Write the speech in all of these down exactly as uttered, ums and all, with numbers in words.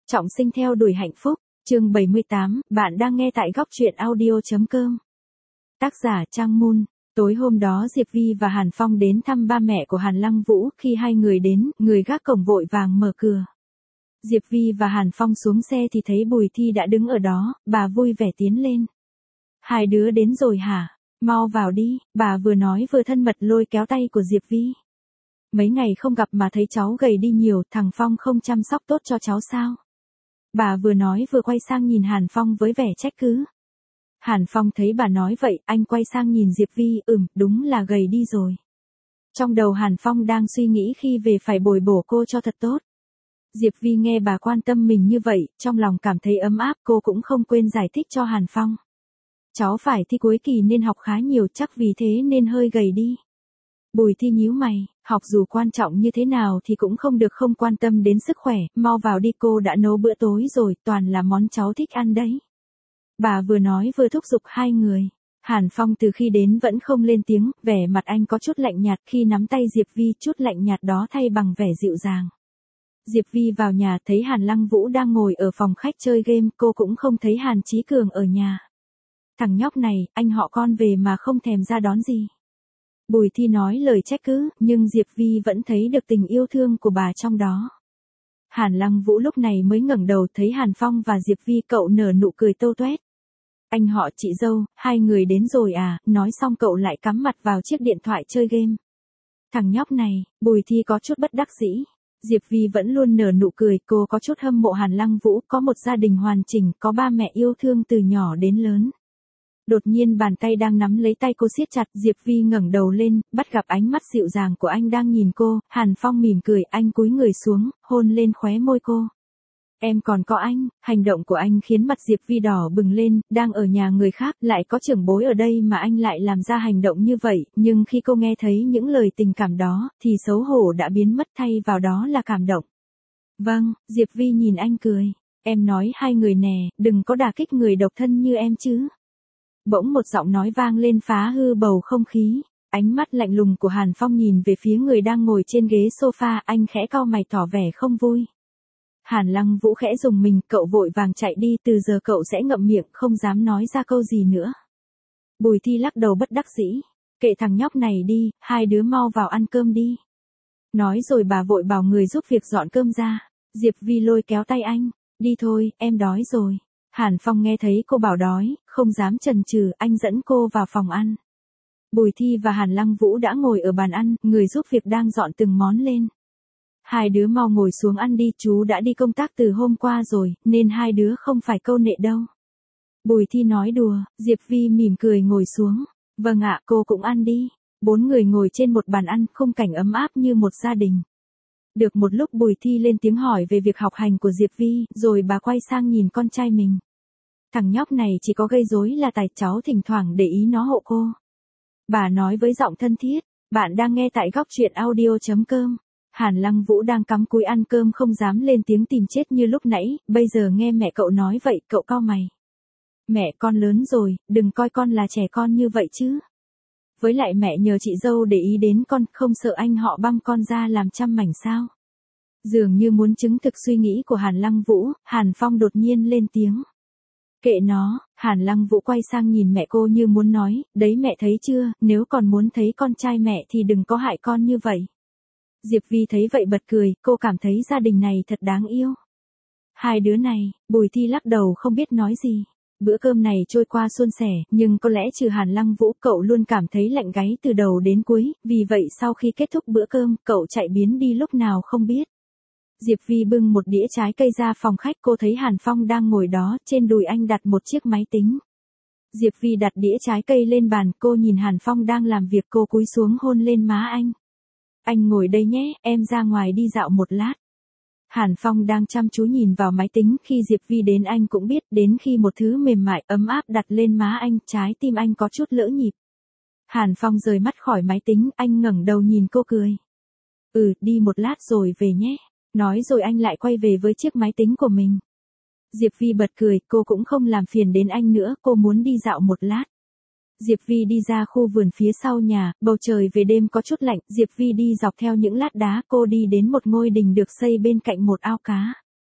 Trọng sinh theo đuổi hạnh phúc, chương bảy mươi tám, bạn đang nghe tại góc truyện audio.com. Tác giả Trang Mun. Tối hôm đó Diệp Vi và Hàn Phong đến thăm ba mẹ của Hàn Lăng Vũ, khi hai người đến, người gác cổng vội vàng mở cửa. Diệp Vi và Hàn Phong xuống xe thì thấy Bùi Thi đã đứng ở đó, bà vui vẻ tiến lên. Hai đứa đến rồi hả? Mau vào đi, bà vừa nói vừa thân mật lôi kéo tay của Diệp Vi. Mấy ngày không gặp mà thấy cháu gầy đi nhiều, thằng Phong không chăm sóc tốt cho cháu sao? Bà vừa nói vừa quay sang nhìn Hàn Phong với vẻ trách cứ. Hàn Phong thấy bà nói vậy, anh quay sang nhìn Diệp Vi, ừm, đúng là gầy đi rồi. Trong đầu Hàn Phong đang suy nghĩ khi về phải bồi bổ cô cho thật tốt. Diệp Vi nghe bà quan tâm mình như vậy, trong lòng cảm thấy ấm áp, cô cũng không quên giải thích cho Hàn Phong. Cháu phải thi cuối kỳ nên học khá nhiều, chắc vì thế nên hơi gầy đi. Bùi Thi nhíu mày, học dù quan trọng như thế nào thì cũng không được không quan tâm đến sức khỏe, mau vào đi, cô đã nấu bữa tối rồi, toàn là món cháu thích ăn đấy. Bà vừa nói vừa thúc giục hai người. Hàn Phong từ khi đến vẫn không lên tiếng, vẻ mặt anh có chút lạnh nhạt, khi nắm tay Diệp Vi, chút lạnh nhạt đó thay bằng vẻ dịu dàng. Diệp Vi vào nhà thấy Hàn Lăng Vũ đang ngồi ở phòng khách chơi game, cô cũng không thấy Hàn Chí Cường ở nhà. Thằng nhóc này, anh họ con về mà không thèm ra đón gì. Bùi Thi nói lời trách cứ, nhưng Diệp Vi vẫn thấy được tình yêu thương của bà trong đó. Hàn Lăng Vũ lúc này mới ngẩng đầu thấy Hàn Phong và Diệp Vi, cậu nở nụ cười tâu tuét. Anh họ chị dâu, hai người đến rồi à, nói xong cậu lại cắm mặt vào chiếc điện thoại chơi game. Thằng nhóc này, Bùi Thi có chút bất đắc dĩ. Diệp Vi vẫn luôn nở nụ cười, cô có chút hâm mộ Hàn Lăng Vũ, có một gia đình hoàn chỉnh, có ba mẹ yêu thương từ nhỏ đến lớn. Đột nhiên bàn tay đang nắm lấy tay cô siết chặt, Diệp Vi ngẩng đầu lên, bắt gặp ánh mắt dịu dàng của anh đang nhìn cô, Hàn Phong mỉm cười, anh cúi người xuống, hôn lên khóe môi cô. Em còn có anh, hành động của anh khiến mặt Diệp Vi đỏ bừng lên, đang ở nhà người khác, lại có trưởng bối ở đây mà anh lại làm ra hành động như vậy, nhưng khi cô nghe thấy những lời tình cảm đó, thì xấu hổ đã biến mất, thay vào đó là cảm động. Vâng, Diệp Vi nhìn anh cười, em nói hai người nè, đừng có đả kích người độc thân như em chứ. Bỗng một giọng nói vang lên phá hư bầu không khí, ánh mắt lạnh lùng của Hàn Phong nhìn về phía người đang ngồi trên ghế sofa, anh khẽ cau mày tỏ vẻ không vui. Hàn Lăng Vũ khẽ rùng mình, cậu vội vàng chạy đi, từ giờ cậu sẽ ngậm miệng, không dám nói ra câu gì nữa. Bùi Thi lắc đầu bất đắc dĩ, kệ thằng nhóc này đi, hai đứa mau vào ăn cơm đi. Nói rồi bà vội bảo người giúp việc dọn cơm ra. Diệp Vi lôi kéo tay anh, đi thôi, em đói rồi. Hàn Phong nghe thấy cô bảo đói, không dám chần chừ, anh dẫn cô vào phòng ăn. Bùi Thi và Hàn Lăng Vũ đã ngồi ở bàn ăn, người giúp việc đang dọn từng món lên. Hai đứa mau ngồi xuống ăn đi, chú đã đi công tác từ hôm qua rồi, nên hai đứa không phải câu nệ đâu. Bùi Thi nói đùa, Diệp Vi mỉm cười ngồi xuống. Vâng ạ, cô cũng ăn đi. Bốn người ngồi trên một bàn ăn, khung cảnh ấm áp như một gia đình. Được một lúc Bùi Thi lên tiếng hỏi về việc học hành của Diệp Vi, rồi bà quay sang nhìn con trai mình. Thằng nhóc này chỉ có gây rối là tài, cháu thỉnh thoảng để ý nó hộ cô. Bà nói với giọng thân thiết, bạn đang nghe tại góc truyện audio.com. Hàn Lăng Vũ đang cắm cúi ăn cơm không dám lên tiếng tìm chết như lúc nãy, bây giờ nghe mẹ cậu nói vậy, cậu cau mày. Mẹ, con lớn rồi, đừng coi con là trẻ con như vậy chứ. Với lại mẹ nhờ chị dâu để ý đến con, không sợ anh họ băm con ra làm trăm mảnh sao? Dường như muốn chứng thực suy nghĩ của Hàn Lăng Vũ, Hàn Phong đột nhiên lên tiếng. Kệ nó, Hàn Lăng Vũ quay sang nhìn mẹ cô như muốn nói, đấy mẹ thấy chưa, nếu còn muốn thấy con trai mẹ thì đừng có hại con như vậy. Diệp Vi thấy vậy bật cười, cô cảm thấy gia đình này thật đáng yêu. Hai đứa này, Bùi Thi lắc đầu không biết nói gì. Bữa cơm này trôi qua suôn sẻ, nhưng có lẽ trừ Hàn Lăng Vũ, cậu luôn cảm thấy lạnh gáy từ đầu đến cuối, vì vậy sau khi kết thúc bữa cơm, cậu chạy biến đi lúc nào không biết. Diệp Vi bưng một đĩa trái cây ra phòng khách, cô thấy Hàn Phong đang ngồi đó, trên đùi anh đặt một chiếc máy tính. Diệp Vi đặt đĩa trái cây lên bàn, cô nhìn Hàn Phong đang làm việc, cô cúi xuống hôn lên má anh. Anh ngồi đây nhé, em ra ngoài đi dạo một lát. Hàn Phong đang chăm chú nhìn vào máy tính, khi Diệp Vi đến anh cũng biết, đến khi một thứ mềm mại, ấm áp đặt lên má anh, trái tim anh có chút lỡ nhịp. Hàn Phong rời mắt khỏi máy tính, anh ngẩng đầu nhìn cô cười. Ừ, đi một lát rồi về nhé. Nói rồi anh lại quay về với chiếc máy tính của mình. Diệp Vi bật cười, cô cũng không làm phiền đến anh nữa, cô muốn đi dạo một lát. Diệp Vi đi ra khu vườn phía sau nhà, bầu trời về đêm có chút lạnh, Diệp Vi đi dọc theo những lát đá, cô đi đến một ngôi đình được xây bên cạnh một ao cá.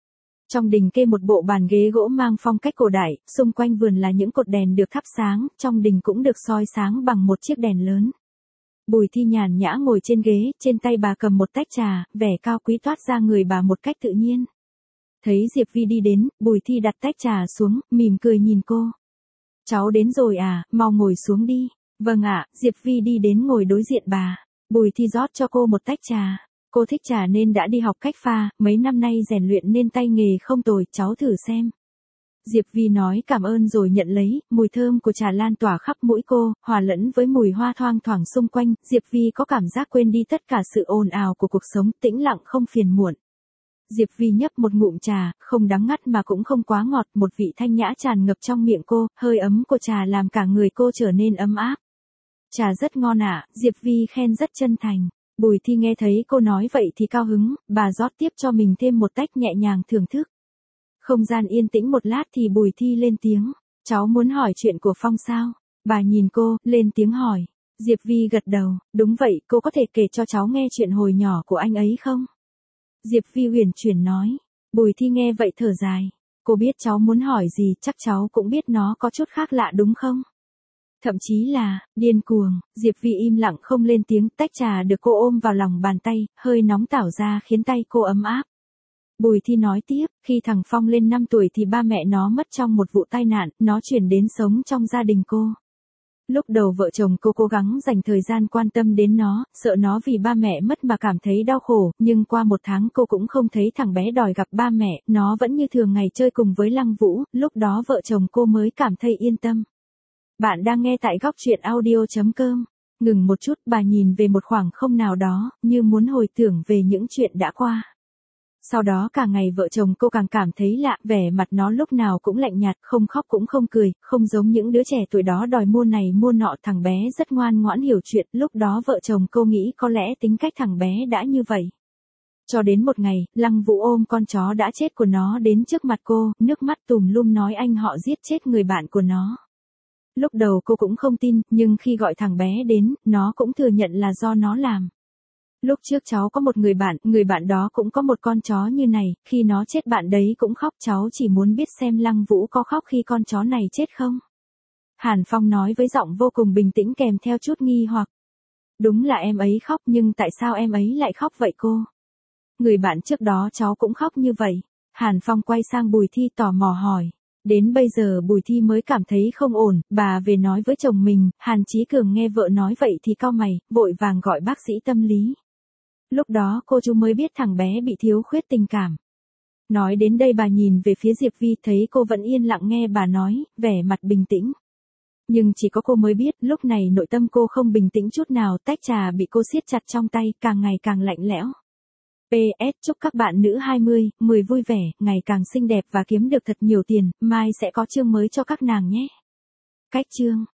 Trong đình kê một bộ bàn ghế gỗ mang phong cách cổ đại, xung quanh vườn là những cột đèn được thắp sáng, trong đình cũng được soi sáng bằng một chiếc đèn lớn. Bùi Thi nhàn nhã ngồi trên ghế, trên tay bà cầm một tách trà, vẻ cao quý toát ra người bà một cách tự nhiên. Thấy Diệp Vi đi đến, Bùi Thi đặt tách trà xuống, mỉm cười nhìn cô. Cháu đến rồi à, mau ngồi xuống đi. Vâng ạ, Diệp Vi đi đến ngồi đối diện bà. Bùi Thi rót cho cô một tách trà. Cô thích trà nên đã đi học cách pha, mấy năm nay rèn luyện nên tay nghề không tồi, cháu thử xem. Diệp Vi nói cảm ơn rồi nhận lấy, mùi thơm của trà lan tỏa khắp mũi cô, hòa lẫn với mùi hoa thoang thoảng xung quanh, Diệp Vi có cảm giác quên đi tất cả sự ồn ào của cuộc sống, tĩnh lặng không phiền muộn. Diệp Vi nhấp một ngụm trà, không đắng ngắt mà cũng không quá ngọt, một vị thanh nhã tràn ngập trong miệng cô, hơi ấm của trà làm cả người cô trở nên ấm áp. Trà rất ngon ạ, à, Diệp Vi khen rất chân thành. Bùi Thi nghe thấy cô nói vậy thì cao hứng, bà rót tiếp cho mình thêm một tách nhẹ nhàng thưởng thức. Không gian yên tĩnh một lát thì Bùi Thi lên tiếng, cháu muốn hỏi chuyện của Phong sao? Bà nhìn cô, lên tiếng hỏi. Diệp Vi gật đầu, đúng vậy, cô có thể kể cho cháu nghe chuyện hồi nhỏ của anh ấy không? Diệp Vi huyền chuyển nói. Bùi Thi nghe vậy thở dài. Cô biết cháu muốn hỏi gì, chắc cháu cũng biết nó có chút khác lạ đúng không? Thậm chí là, điên cuồng. Diệp Vi im lặng không lên tiếng, tách trà được cô ôm vào lòng bàn tay, hơi nóng tảo ra khiến tay cô ấm áp. Bùi Thi nói tiếp, khi thằng Phong lên năm tuổi thì ba mẹ nó mất trong một vụ tai nạn, nó chuyển đến sống trong gia đình cô. Lúc đầu vợ chồng cô cố gắng dành thời gian quan tâm đến nó, sợ nó vì ba mẹ mất mà cảm thấy đau khổ, nhưng qua một tháng cô cũng không thấy thằng bé đòi gặp ba mẹ, nó vẫn như thường ngày chơi cùng với Lăng Vũ, lúc đó vợ chồng cô mới cảm thấy yên tâm. Bạn đang nghe tại góc truyện audio chấm com. Ngừng một chút, bà nhìn về một khoảng không nào đó, như muốn hồi tưởng về những chuyện đã qua. Sau đó cả ngày vợ chồng cô càng cảm thấy lạ, vẻ mặt nó lúc nào cũng lạnh nhạt, không khóc cũng không cười, không giống những đứa trẻ tuổi đó đòi mua này mua nọ, thằng bé rất ngoan ngoãn hiểu chuyện, lúc đó vợ chồng cô nghĩ có lẽ tính cách thằng bé đã như vậy. Cho đến một ngày, Lăng Vũ ôm con chó đã chết của nó đến trước mặt cô, nước mắt tùm lum nói anh họ giết chết người bạn của nó. Lúc đầu cô cũng không tin, nhưng khi gọi thằng bé đến, nó cũng thừa nhận là do nó làm. Lúc trước cháu có một người bạn, người bạn đó cũng có một con chó như này, khi nó chết bạn đấy cũng khóc, cháu chỉ muốn biết xem Lăng Vũ có khóc khi con chó này chết không? Hàn Phong nói với giọng vô cùng bình tĩnh kèm theo chút nghi hoặc. Đúng là em ấy khóc, nhưng tại sao em ấy lại khóc vậy cô? Người bạn trước đó cháu cũng khóc như vậy. Hàn Phong quay sang Bùi Thi tò mò hỏi. Đến bây giờ Bùi Thi mới cảm thấy không ổn, bà về nói với chồng mình, Hàn Chí Cường nghe vợ nói vậy thì cau mày, vội vàng gọi bác sĩ tâm lý. Lúc đó cô chú mới biết thằng bé bị thiếu khuyết tình cảm. Nói đến đây bà nhìn về phía Diệp Vi thấy cô vẫn yên lặng nghe bà nói, vẻ mặt bình tĩnh. Nhưng chỉ có cô mới biết, lúc này nội tâm cô không bình tĩnh chút nào, tách trà bị cô siết chặt trong tay, càng ngày càng lạnh lẽo. pê ét chúc các bạn nữ hai mươi, mười vui vẻ, ngày càng xinh đẹp và kiếm được thật nhiều tiền, mai sẽ có chương mới cho các nàng nhé. Cách chương